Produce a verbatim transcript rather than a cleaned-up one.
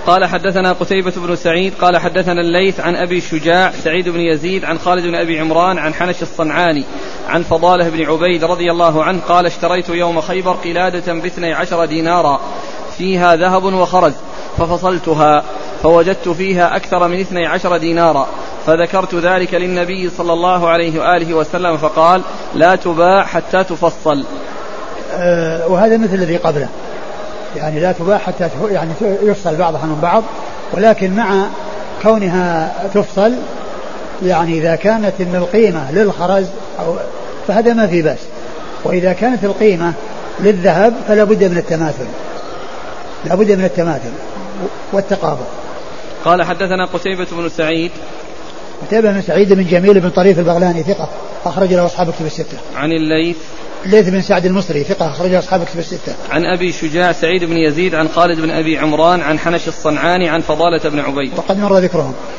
قال حدثنا قتيبة بن سعيد قال حدثنا الليث عن أبي شجاع سعيد بن يزيد عن خالد بن أبي عمران عن حنش الصنعاني عن فضالة بن عبيد رضي الله عنه قال اشتريت يوم خيبر قلادة باثني عشر دينارا فيها ذهب وخرز ففصلتها فوجدت فيها أكثر من اثني عشر دينارا فذكرت ذلك للنبي صلى الله عليه وآله وسلم فقال لا تباع حتى تفصل. أه وهذا مثل الذي قبله يعني لا تباع حتى يعني يفصل بعضها من بعض ولكن مع كونها تفصل يعني إذا كانت من القيمة للخرز أو فهذا ما في بأس وإذا كانت القيمة للذهب فلا بد من التماثل لا بد من التماثل والتقابل. قال حدثنا قتيبة بن سعيد قتيبة بن سعيد بن جميل بن طريف البغلاني ثقة أخرج له أصحاب كتب الستة. عن الليث الليث بن سعد المصري ثقة أخرج له أصحاب كتب الستة. عن أبي شجاع سعيد بن يزيد عن خالد بن أبي عمران عن حنش الصنعاني عن فضالة بن عبيد وقد مر ذكرهم.